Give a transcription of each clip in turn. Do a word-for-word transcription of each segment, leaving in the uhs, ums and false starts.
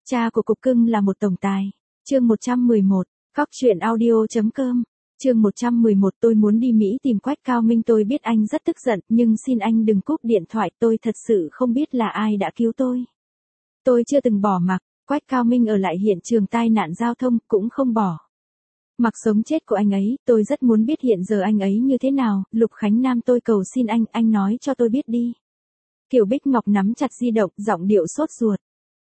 Cha của cục cưng là một tổng tài. Chương một trăm mười một, Cóc truyện audio.com. Chương một trăm mười một, tôi muốn đi Mỹ tìm Quách Cao Minh, tôi biết anh rất tức giận, nhưng xin anh đừng cúp điện thoại, tôi thật sự không biết là ai đã cứu tôi. Tôi chưa từng bỏ mặc, Quách Cao Minh ở lại hiện trường tai nạn giao thông, cũng không bỏ mặc sống chết của anh ấy, tôi rất muốn biết hiện giờ anh ấy như thế nào, Lục Khánh Nam, tôi cầu xin anh, anh nói cho tôi biết đi. Kiều Bích Ngọc nắm chặt di động, giọng điệu sốt ruột.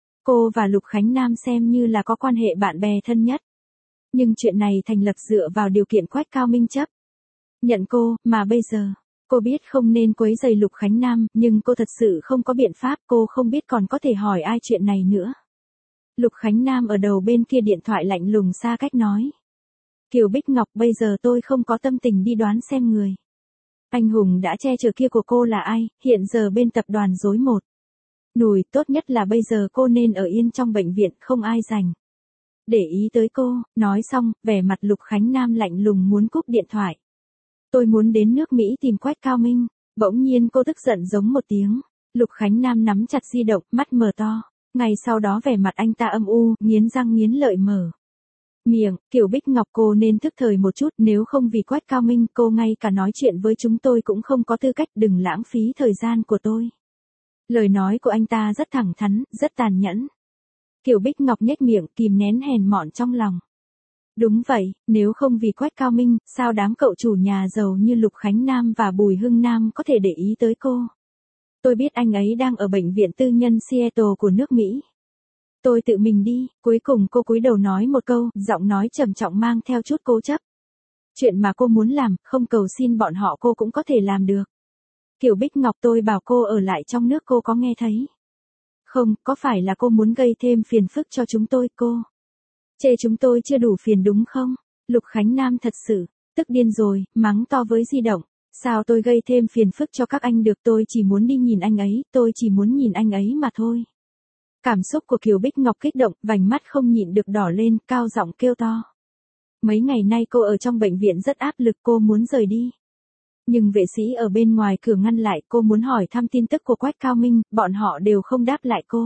Cô và Lục Khánh Nam xem như là có quan hệ bạn bè thân nhất. Nhưng chuyện này thành lập dựa vào điều kiện Quách Cao Minh chấp nhận cô, mà bây giờ, cô biết không nên quấy rầy Lục Khánh Nam, nhưng cô thật sự không có biện pháp, cô không biết còn có thể hỏi ai chuyện này nữa. Lục Khánh Nam ở đầu bên kia điện thoại lạnh lùng xa cách nói. Kiều Bích Ngọc, bây giờ tôi không có tâm tình đi đoán xem người anh hùng đã che chở kia của cô là ai, hiện giờ bên tập đoàn rối một nùi, tốt nhất là bây giờ cô nên ở yên trong bệnh viện, không ai rảnh để ý tới cô. Nói xong, vẻ mặt Lục Khánh Nam lạnh lùng muốn cúp điện thoại. Tôi muốn đến nước Mỹ tìm Quách Cao Minh. Bỗng nhiên cô tức giận giống một tiếng. Lục Khánh Nam nắm chặt di động, mắt mở to. Ngay sau đó vẻ mặt anh ta âm u, nghiến răng nghiến lợi mở miệng. Kiều Bích Ngọc, cô nên thức thời một chút, nếu không vì Quách Cao Minh, cô ngay cả nói chuyện với chúng tôi cũng không có tư cách, đừng lãng phí thời gian của tôi. Lời nói của anh ta rất thẳng thắn, rất tàn nhẫn. Kiều Bích Ngọc nhếch miệng, kìm nén hèn mọn trong lòng. Đúng vậy, nếu không vì Quách Cao Minh, sao đám cậu chủ nhà giàu như Lục Khánh Nam và Bùi Hưng Nam có thể để ý tới cô? Tôi biết anh ấy đang ở bệnh viện tư nhân Seattle của nước Mỹ. Tôi tự mình đi. Cuối cùng cô cúi đầu nói một câu, giọng nói trầm trọng mang theo chút cố chấp. Chuyện mà cô muốn làm, không cầu xin bọn họ cô cũng có thể làm được. Kiều Bích Ngọc, tôi bảo cô ở lại trong nước, cô có nghe thấy không? Có phải là cô muốn gây thêm phiền phức cho chúng tôi? Cô chê chúng tôi chưa đủ phiền đúng không? Lục Khánh Nam thật sự tức điên rồi, mắng to với di động. Sao tôi gây thêm phiền phức cho các anh được, tôi chỉ muốn đi nhìn anh ấy, tôi chỉ muốn nhìn anh ấy mà thôi. Cảm xúc của Kiều Bích Ngọc kích động, vành mắt không nhịn được đỏ lên, cao giọng kêu to. Mấy ngày nay cô ở trong bệnh viện rất áp lực, cô muốn rời đi. Nhưng vệ sĩ ở bên ngoài cửa ngăn lại, cô muốn hỏi thăm tin tức của Quách Cao Minh, bọn họ đều không đáp lại cô.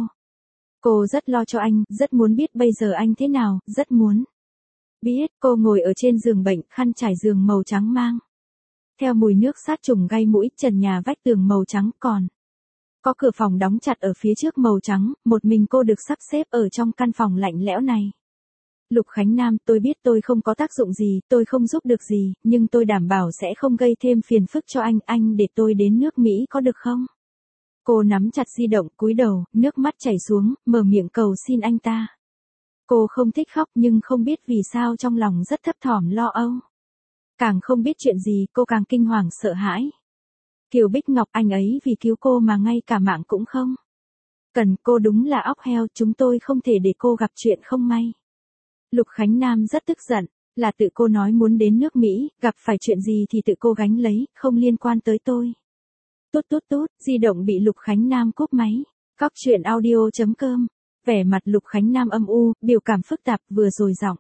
Cô rất lo cho anh, rất muốn biết bây giờ anh thế nào, rất muốn biết. Cô ngồi ở trên giường bệnh, khăn trải giường màu trắng mang theo mùi nước sát trùng gây mũi, trần nhà vách tường màu trắng, còn có cửa phòng đóng chặt ở phía trước màu trắng, một mình cô được sắp xếp ở trong căn phòng lạnh lẽo này. Lục Khánh Nam, tôi biết tôi không có tác dụng gì, tôi không giúp được gì, nhưng tôi đảm bảo sẽ không gây thêm phiền phức cho anh, anh để tôi đến nước Mỹ có được không? Cô nắm chặt di động, cúi đầu, nước mắt chảy xuống, mở miệng cầu xin anh ta. Cô không thích khóc nhưng không biết vì sao trong lòng rất thấp thỏm lo âu. Càng không biết chuyện gì, cô càng kinh hoàng sợ hãi. Kiều Bích Ngọc, anh ấy vì cứu cô mà ngay cả mạng cũng không cần, cô đúng là óc heo, chúng tôi không thể để cô gặp chuyện không may. Lục Khánh Nam rất tức giận, là tự cô nói muốn đến nước Mỹ, gặp phải chuyện gì thì tự cô gánh lấy, không liên quan tới tôi. Tút tút tút, di động bị Lục Khánh Nam cúp máy. Cóc truyện audio.com. Vẻ mặt Lục Khánh Nam âm u, biểu cảm phức tạp, vừa rồi giọng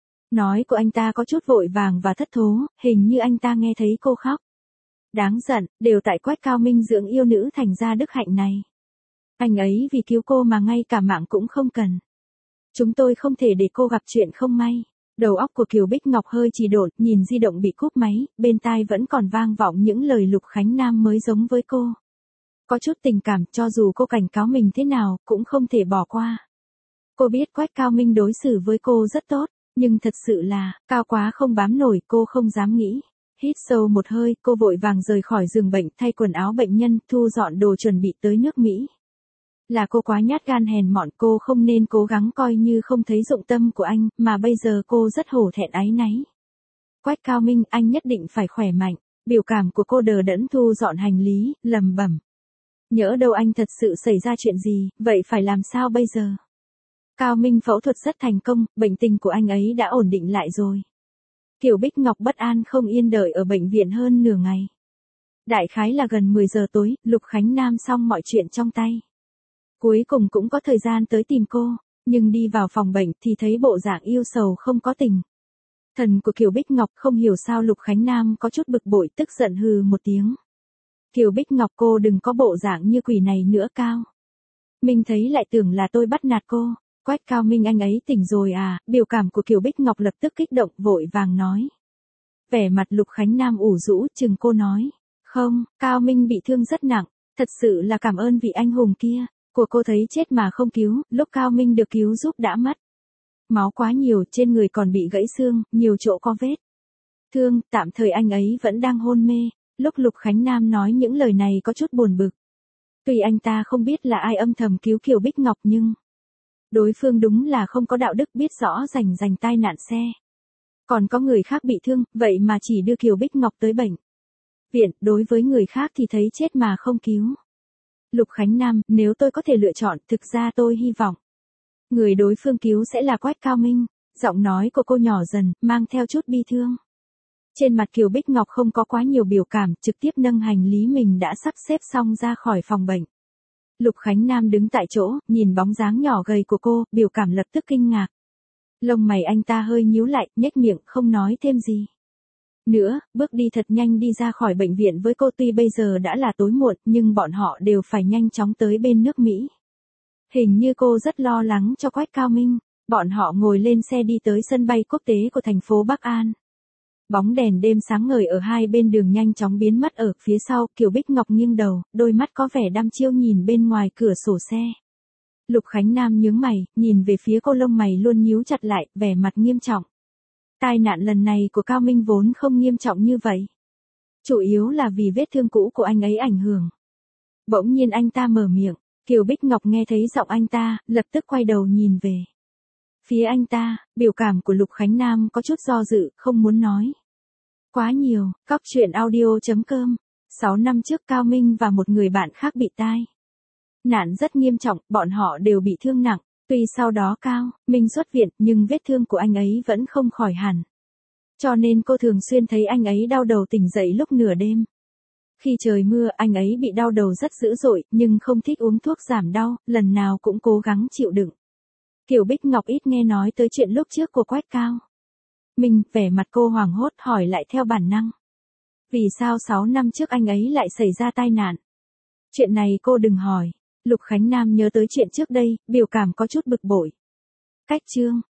nói của anh ta có chút vội vàng và thất thố, hình như anh ta nghe thấy cô khóc. Đáng giận, đều tại Quách Cao Minh dưỡng yêu nữ thành ra đức hạnh này. Anh ấy vì cứu cô mà ngay cả mạng cũng không cần. Chúng tôi không thể để cô gặp chuyện không may. Đầu óc của Kiều Bích Ngọc hơi trì độn, nhìn di động bị cúp máy, bên tai vẫn còn vang vọng những lời Lục Khánh Nam mới giống với cô. Có chút tình cảm, cho dù cô cảnh cáo mình thế nào, cũng không thể bỏ qua. Cô biết Quách Cao Minh đối xử với cô rất tốt, nhưng thật sự là, cao quá không bám nổi, cô không dám nghĩ. Hít sâu một hơi, cô vội vàng rời khỏi giường bệnh, thay quần áo bệnh nhân, thu dọn đồ chuẩn bị tới nước Mỹ. Là cô quá nhát gan hèn mọn, cô không nên cố gắng coi như không thấy dụng tâm của anh, mà bây giờ cô rất hổ thẹn áy náy. Quách Cao Minh, anh nhất định phải khỏe mạnh. Biểu cảm của cô đờ đẫn thu dọn hành lý, lẩm bẩm. Nhỡ đâu anh thật sự xảy ra chuyện gì, vậy phải làm sao bây giờ? Cao Minh phẫu thuật rất thành công, bệnh tình của anh ấy đã ổn định lại rồi. Kiều Bích Ngọc bất an không yên đợi ở bệnh viện hơn nửa ngày. Đại khái là gần mười giờ tối, Lục Khánh Nam xong mọi chuyện trong tay. Cuối cùng cũng có thời gian tới tìm cô, nhưng đi vào phòng bệnh thì thấy bộ dạng yêu sầu không có tình thần của Kiều Bích Ngọc, không hiểu sao Lục Khánh Nam có chút bực bội, tức giận hừ một tiếng. Kiều Bích Ngọc, cô đừng có bộ dạng như quỷ này nữa. Cao Minh thấy lại tưởng là tôi bắt nạt cô. Quách Cao Minh anh ấy tỉnh rồi à, biểu cảm của Kiều Bích Ngọc lập tức kích động vội vàng nói. Vẻ mặt Lục Khánh Nam ủ rũ chừng cô nói. Không, Cao Minh bị thương rất nặng, thật sự là cảm ơn vị anh hùng kia, của cô thấy chết mà không cứu, lúc Cao Minh được cứu giúp đã mất. Máu quá nhiều, trên người còn bị gãy xương, nhiều chỗ có vết thương, tạm thời anh ấy vẫn đang hôn mê. Lúc Lục Khánh Nam nói những lời này có chút buồn bực. Tuy anh ta không biết là ai âm thầm cứu Kiều Bích Ngọc nhưng đối phương đúng là không có đạo đức, biết rõ rành rành tai nạn xe. Còn có người khác bị thương, vậy mà chỉ đưa Kiều Bích Ngọc tới bệnh viện, đối với người khác thì thấy chết mà không cứu. Lục Khánh Nam, nếu tôi có thể lựa chọn, thực ra tôi hy vọng người đối phương cứu sẽ là Quách Cao Minh. Giọng nói của cô nhỏ dần, mang theo chút bi thương. Trên mặt Kiều Bích Ngọc không có quá nhiều biểu cảm, trực tiếp nâng hành lý mình đã sắp xếp xong ra khỏi phòng bệnh. Lục Khánh Nam đứng tại chỗ, nhìn bóng dáng nhỏ gầy của cô, biểu cảm lập tức kinh ngạc. Lông mày anh ta hơi nhíu lại, nhếch miệng, không nói thêm gì nữa, bước đi thật nhanh đi ra khỏi bệnh viện với cô. Tuy bây giờ đã là tối muộn, nhưng bọn họ đều phải nhanh chóng tới bên nước Mỹ. Hình như cô rất lo lắng cho Quách Cao Minh. Bọn họ ngồi lên xe đi tới sân bay quốc tế của thành phố Bắc An. Bóng đèn đêm sáng ngời ở hai bên đường nhanh chóng biến mất ở phía sau. Kiều Bích Ngọc nghiêng đầu, đôi mắt có vẻ đăm chiêu nhìn bên ngoài cửa sổ xe. Lục Khánh Nam nhướng mày, nhìn về phía cô, lông mày luôn nhíu chặt lại, vẻ mặt nghiêm trọng. Tai nạn lần này của Cao Minh vốn không nghiêm trọng như vậy. Chủ yếu là vì vết thương cũ của anh ấy ảnh hưởng. Bỗng nhiên anh ta mở miệng. Kiều Bích Ngọc nghe thấy giọng anh ta, lập tức quay đầu nhìn về phía anh ta. Biểu cảm của Lục Khánh Nam có chút do dự, không muốn nói quá nhiều. Cóc truyện audio chấm com. sáu năm trước Cao Minh và một người bạn khác bị tai nạn rất nghiêm trọng, bọn họ đều bị thương nặng. Tuy sau đó Cao Minh xuất viện, nhưng vết thương của anh ấy vẫn không khỏi hẳn. Cho nên cô thường xuyên thấy anh ấy đau đầu tỉnh dậy lúc nửa đêm. Khi trời mưa, anh ấy bị đau đầu rất dữ dội, nhưng không thích uống thuốc giảm đau, lần nào cũng cố gắng chịu đựng. Kiều Bích Ngọc ít nghe nói tới chuyện lúc trước của Quách Cao Minh, vẻ mặt cô hoảng hốt hỏi lại theo bản năng. Vì sao sáu năm trước anh ấy lại xảy ra tai nạn? Chuyện này cô đừng hỏi. Lục Khánh Nam nhớ tới chuyện trước đây, biểu cảm có chút bực bội. Cách chương